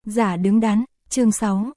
Giả đứng đắn, chương 6,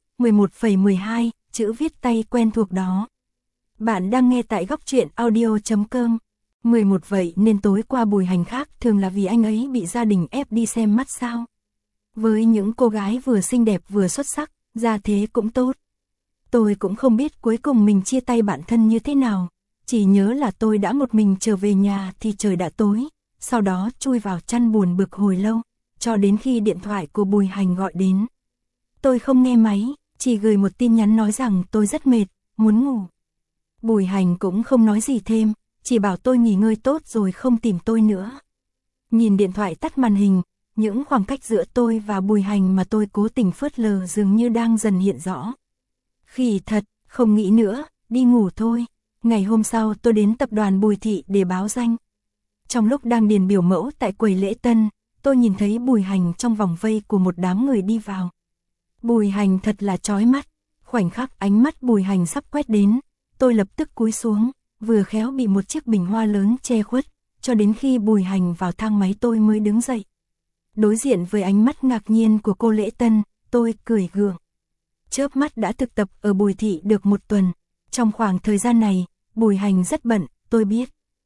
11,12, chữ viết tay quen thuộc đó. Bạn đang nghe tại góc truyện audio.com. 11 vậy nên tối qua Bùi Hành khác thường là vì anh ấy bị gia đình ép đi xem mắt sao. Với những cô gái vừa xinh đẹp vừa xuất sắc, gia thế cũng tốt. Tôi cũng không biết cuối cùng mình chia tay bản thân như thế nào, chỉ nhớ là tôi đã một mình trở về nhà thì trời đã tối, sau đó chui vào chăn buồn bực hồi lâu, cho đến khi điện thoại của Bùi Hành gọi đến. Tôi không nghe máy, chỉ gửi một tin nhắn nói rằng tôi rất mệt, muốn ngủ. Bùi Hành cũng không nói gì thêm, chỉ bảo tôi nghỉ ngơi tốt rồi không tìm tôi nữa. Nhìn điện thoại tắt màn hình, những khoảng cách giữa tôi và Bùi Hành mà tôi cố tình phớt lờ dường như đang dần hiện rõ. Khỉ thật, không nghĩ nữa, đi ngủ thôi. Ngày hôm sau tôi đến tập đoàn Bùi Thị để báo danh. Trong lúc đang điền biểu mẫu tại quầy lễ tân, tôi nhìn thấy Bùi Hành trong vòng vây của một đám người đi vào. Bùi Hành thật là chói mắt, khoảnh khắc ánh mắt Bùi Hành sắp quét đến, tôi lập tức cúi xuống, vừa khéo bị một chiếc bình hoa lớn che khuất, cho đến khi Bùi Hành vào thang máy tôi mới đứng dậy. Đối diện với ánh mắt ngạc nhiên của cô lễ tân, tôi cười gượng. Chớp mắt đã thực tập ở Bùi Thị được một tuần, trong khoảng thời gian này, Bùi Hành rất bận, tôi biết.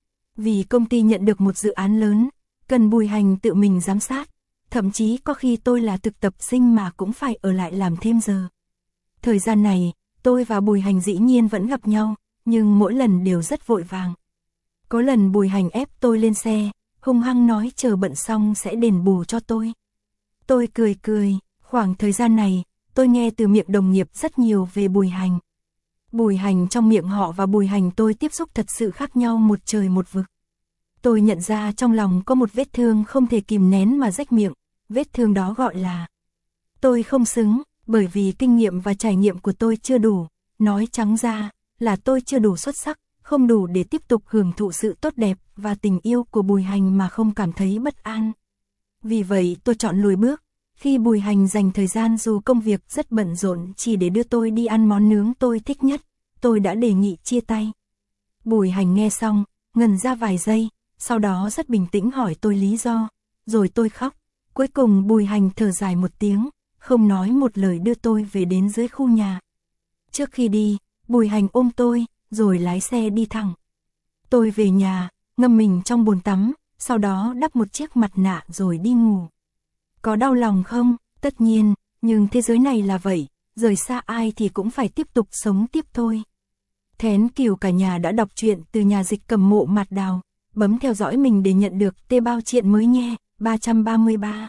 Vì công ty nhận được một dự án lớn, cần Bùi Hành tự mình giám sát, thậm chí có khi tôi là thực tập sinh mà cũng phải ở lại làm thêm giờ. Thời gian này, tôi và Bùi Hành dĩ nhiên vẫn gặp nhau, nhưng mỗi lần đều rất vội vàng. Có lần Bùi Hành ép tôi lên xe, hung hăng nói chờ bận xong sẽ đền bù cho tôi. Tôi cười, khoảng thời gian này, tôi nghe từ miệng đồng nghiệp rất nhiều về Bùi Hành. Bùi Hành trong miệng họ và Bùi Hành tôi tiếp xúc thật sự khác nhau một trời một vực. Tôi nhận ra trong lòng có một vết thương không thể kìm nén mà rách miệng, vết thương đó gọi là tôi không xứng, bởi vì kinh nghiệm và trải nghiệm của tôi chưa đủ, nói trắng ra là tôi chưa đủ xuất sắc, không đủ để tiếp tục hưởng thụ sự tốt đẹp và tình yêu của Bùi Hành mà không cảm thấy bất an. Vì vậy tôi chọn lùi bước, khi Bùi Hành dành thời gian dù công việc rất bận rộn chỉ để đưa tôi đi ăn món nướng tôi thích nhất, tôi đã đề nghị chia tay. Bùi Hành nghe xong, ngần ra vài giây, sau đó rất bình tĩnh hỏi tôi lý do, rồi tôi khóc. Cuối cùng Bùi Hành thở dài một tiếng, không nói một lời đưa tôi về đến dưới khu nhà. Trước khi đi, Bùi Hành ôm tôi, rồi lái xe đi thẳng. Tôi về nhà, ngâm mình trong bồn tắm, sau đó đắp một chiếc mặt nạ rồi đi ngủ. Có đau lòng không? Tất nhiên, nhưng thế giới này là vậy, rời xa ai thì cũng phải tiếp tục sống tiếp thôi. Thén Kiều cả nhà đã đọc truyện từ nhà dịch Cầm Mộ Mạt Đào, bấm theo dõi mình để nhận được tê bao truyện mới nhé. 333.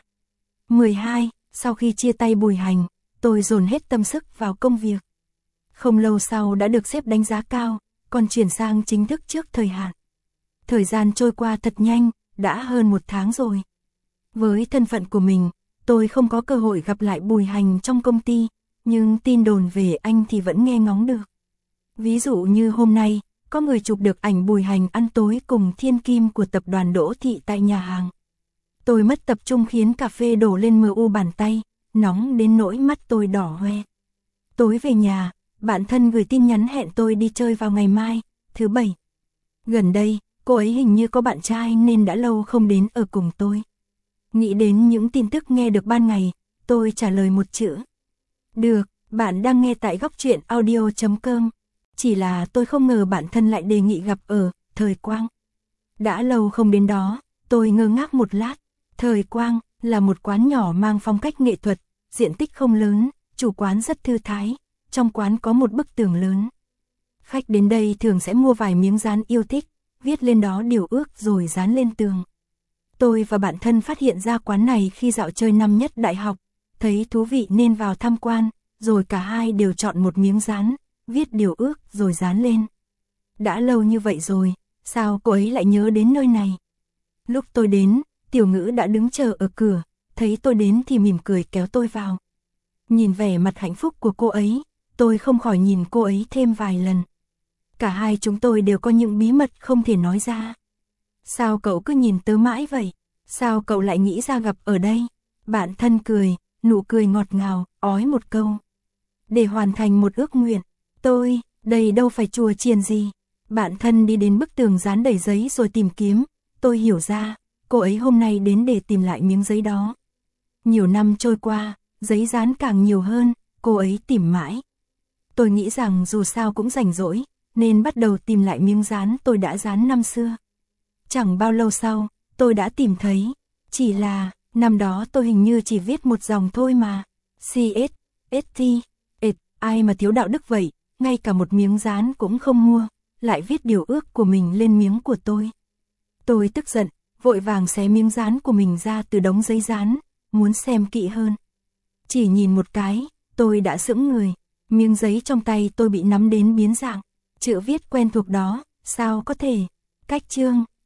12. Sau khi chia tay Bùi Hành, tôi dồn hết tâm sức vào công việc. Không lâu sau đã được sếp đánh giá cao, còn chuyển sang chính thức trước thời hạn. Thời gian trôi qua thật nhanh, đã hơn một tháng rồi. Với thân phận của mình, tôi không có cơ hội gặp lại Bùi Hành trong công ty, nhưng tin đồn về anh thì vẫn nghe ngóng được. Ví dụ như hôm nay, có người chụp được ảnh Bùi Hành ăn tối cùng thiên kim của tập đoàn Đỗ Thị tại nhà hàng. Tôi mất tập trung khiến cà phê đổ lên mu bàn tay, nóng đến nỗi mắt tôi đỏ hoe. Tối về nhà, bạn thân gửi tin nhắn hẹn tôi đi chơi vào ngày mai, thứ Bảy. Gần đây, cô ấy hình như có bạn trai nên đã lâu không đến ở cùng tôi. Nghĩ đến những tin tức nghe được ban ngày, tôi trả lời một chữ. Được, bạn đang nghe tại góc truyện audio.com. Chỉ là tôi không ngờ bạn thân lại đề nghị gặp ở Thời Quang. Đã lâu không đến đó, tôi ngơ ngác một lát. Thời Quang là một quán nhỏ mang phong cách nghệ thuật, diện tích không lớn, chủ quán rất thư thái, trong quán có một bức tường lớn. Khách đến đây thường sẽ mua vài miếng dán yêu thích, viết lên đó điều ước rồi dán lên tường. Tôi và bạn thân phát hiện ra quán này khi dạo chơi năm nhất đại học, thấy thú vị nên vào tham quan, rồi cả hai đều chọn một miếng dán, viết điều ước rồi dán lên. Đã lâu như vậy rồi, sao cô ấy lại nhớ đến nơi này? Lúc tôi đến, Tiểu Ngữ đã đứng chờ ở cửa, thấy tôi đến thì mỉm cười kéo tôi vào. Nhìn vẻ mặt hạnh phúc của cô ấy, tôi không khỏi nhìn cô ấy thêm vài lần. Cả hai chúng tôi đều có những bí mật không thể nói ra. Sao cậu cứ nhìn tớ mãi vậy? Sao cậu lại nghĩ ra gặp ở đây? Bạn thân cười, nụ cười ngọt ngào, ói một câu. Để hoàn thành một ước nguyện, đây đâu phải chùa chiền gì. Bạn thân đi đến bức tường dán đầy giấy rồi tìm kiếm, tôi hiểu ra, cô ấy hôm nay đến để tìm lại miếng giấy đó. Nhiều năm trôi qua, giấy dán càng nhiều hơn, cô ấy tìm mãi. Tôi nghĩ rằng dù sao cũng rảnh rỗi, nên bắt đầu tìm lại miếng dán tôi đã dán năm xưa. Chẳng bao lâu sau, tôi đã tìm thấy. Chỉ là, năm đó tôi hình như chỉ viết một dòng thôi mà. CS, ST, ai mà thiếu đạo đức vậy, ngay cả một miếng dán cũng không mua, lại viết điều ước của mình lên miếng của tôi. Tôi tức giận, vội vàng xé miếng dán của mình ra từ đống giấy dán, muốn xem kỹ hơn. Chỉ nhìn một cái, tôi đã sững người, miếng giấy trong tay tôi bị nắm đến biến dạng. Chữ viết quen thuộc đó, sao có thể? Cách chương